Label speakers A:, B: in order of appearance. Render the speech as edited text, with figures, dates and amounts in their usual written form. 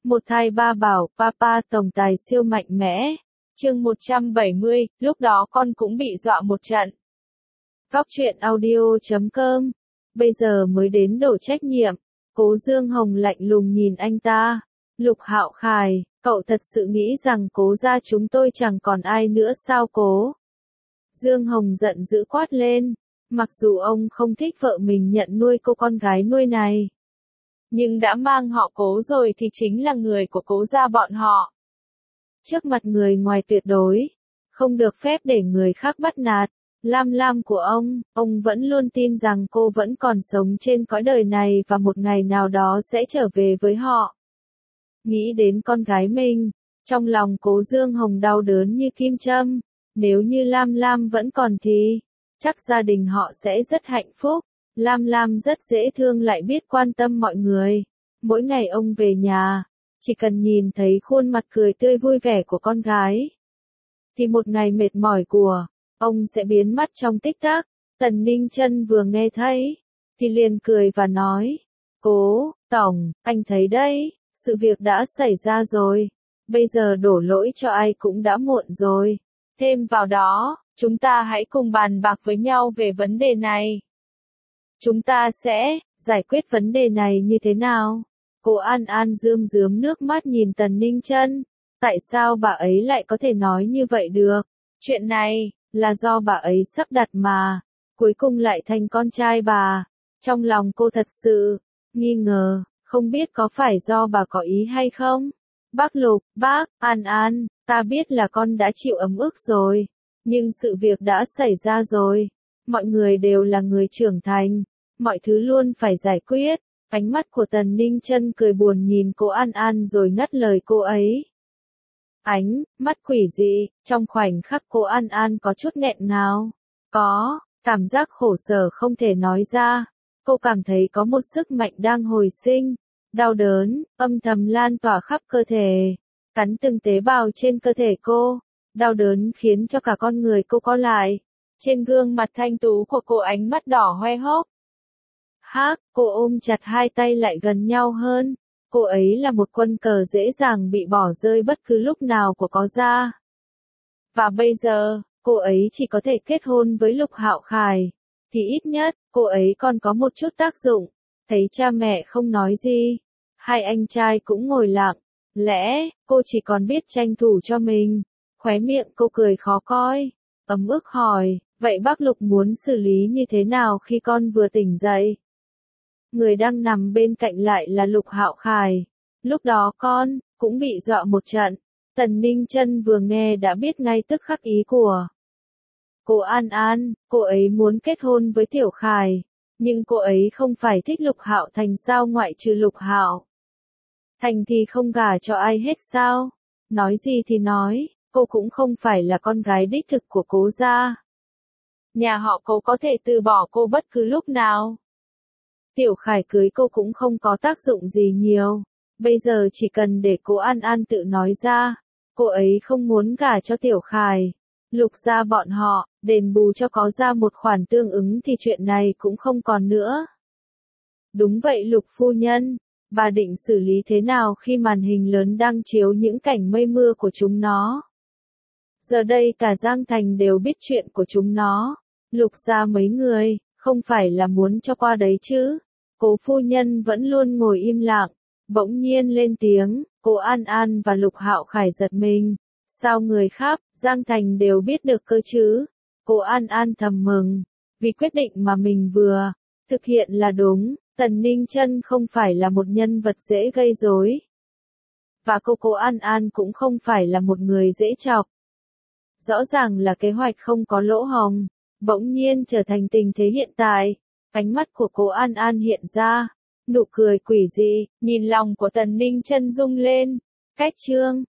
A: Một thai ba bảo, papa tổng tài siêu mạnh mẽ. Chương 170, lúc đó con cũng bị dọa một trận. Góc truyện audio.com. Bây giờ mới đến đổ trách nhiệm. Cố Dương Hồng lạnh lùng nhìn anh ta. Lục Hạo Khải, cậu thật sự nghĩ rằng Cố gia chúng tôi chẳng còn ai nữa sao Cố? Dương Hồng giận dữ quát lên. Mặc dù ông không thích vợ mình nhận nuôi cô con gái nuôi này, nhưng đã mang họ Cố rồi thì chính là người của Cố gia bọn họ. Trước mặt người ngoài tuyệt đối, không được phép để người khác bắt nạt. Lam Lam của ông vẫn luôn tin rằng cô vẫn còn sống trên cõi đời này và một ngày nào đó sẽ trở về với họ. Nghĩ đến con gái mình, trong lòng Cố Dương Hồng đau đớn như kim châm. Nếu như Lam Lam vẫn còn thì chắc gia đình họ sẽ rất hạnh phúc. Lam Lam rất dễ thương lại biết quan tâm mọi người. Mỗi ngày ông về nhà, chỉ cần nhìn thấy khuôn mặt cười tươi vui vẻ của con gái, thì một ngày mệt mỏi của ông sẽ biến mất trong tích tắc. Tần Ninh Chân vừa nghe thấy, thì liền cười và nói, Cố, Tổng, anh thấy đấy, sự việc đã xảy ra rồi. Bây giờ đổ lỗi cho ai cũng đã muộn rồi. Thêm vào đó, chúng ta hãy cùng bàn bạc với nhau về vấn đề này. Chúng ta sẽ giải quyết vấn đề này như thế nào? Cô An An rơm rớm nước mắt nhìn Tần Ninh Chân. Tại sao bà ấy lại có thể nói như vậy được? Chuyện này là do bà ấy sắp đặt mà, cuối cùng lại thành con trai bà. Trong lòng cô thật sự nghi ngờ, không biết có phải do bà có ý hay không? Bác Lục, bác, An An, ta biết là con đã chịu ấm ức rồi, nhưng sự việc đã xảy ra rồi. Mọi người đều là người trưởng thành, mọi thứ luôn phải giải quyết. Ánh mắt của Tần Ninh Chân cười buồn nhìn cô An An rồi ngắt lời cô ấy. Ánh mắt quỷ dị, trong khoảnh khắc cô An An có chút nghẹn ngào, có cảm giác khổ sở không thể nói ra. Cô cảm thấy có một sức mạnh đang hồi sinh, đau đớn, âm thầm lan tỏa khắp cơ thể, cắn từng tế bào trên cơ thể cô. Đau đớn khiến cho cả con người cô co lại. Trên gương mặt thanh tú của cô ánh mắt đỏ hoe hốc. Cô ôm chặt hai tay lại gần nhau hơn. Cô ấy là một quân cờ dễ dàng bị bỏ rơi bất cứ lúc nào của Cố gia. Và bây giờ, cô ấy chỉ có thể kết hôn với Lục Hạo Khải, thì ít nhất, cô ấy còn có một chút tác dụng. Thấy cha mẹ không nói gì, hai anh trai cũng ngồi lặng. Lẽ, cô chỉ còn biết tranh thủ cho mình. Khóe miệng cô cười khó coi, ấm ức hỏi, vậy bác Lục muốn xử lý như thế nào khi con vừa tỉnh dậy? Người đang nằm bên cạnh lại là Lục Hạo Khải. Lúc đó con cũng bị dọa một trận. Tần Ninh Chân vừa nghe đã biết ngay tức khắc ý của cô An An. Cô ấy muốn kết hôn với Tiểu Khải, nhưng cô ấy không phải thích Lục Hạo Thành sao? Ngoại trừ Lục Hạo Thành thì không gả cho ai hết sao? Nói gì thì nói, cô cũng không phải là con gái đích thực của Cố gia. Nhà họ Cố có thể từ bỏ cô bất cứ lúc nào. Tiểu Khải cưới cô cũng không có tác dụng gì nhiều. Bây giờ chỉ cần để cô An An tự nói ra, cô ấy không muốn gả cho Tiểu Khải. Lục gia bọn họ, đền bù cho Cố gia một khoản tương ứng thì chuyện này cũng không còn nữa. Đúng vậy Lục phu nhân, bà định xử lý thế nào khi màn hình lớn đang chiếu những cảnh mây mưa của chúng nó? Giờ đây cả Giang Thành đều biết chuyện của chúng nó. Lục gia mấy người, không phải là muốn cho qua đấy chứ? Cố phu nhân vẫn luôn ngồi im lặng, bỗng nhiên lên tiếng. Cô An An và Lục Hạo Khải giật mình. Sao người khác, Giang Thành đều biết được cơ chứ? Cô An An thầm mừng, vì quyết định mà mình vừa thực hiện là đúng. Tần Ninh Chân không phải là một nhân vật dễ gây rối, và cô An An cũng không phải là một người dễ chọc. Rõ ràng là kế hoạch không có lỗ hổng, bỗng nhiên trở thành tình thế hiện tại. Ánh mắt của cô An An hiện ra nụ cười quỷ dị, nhìn lòng của Tần Ninh Chân rung lên. Cách chương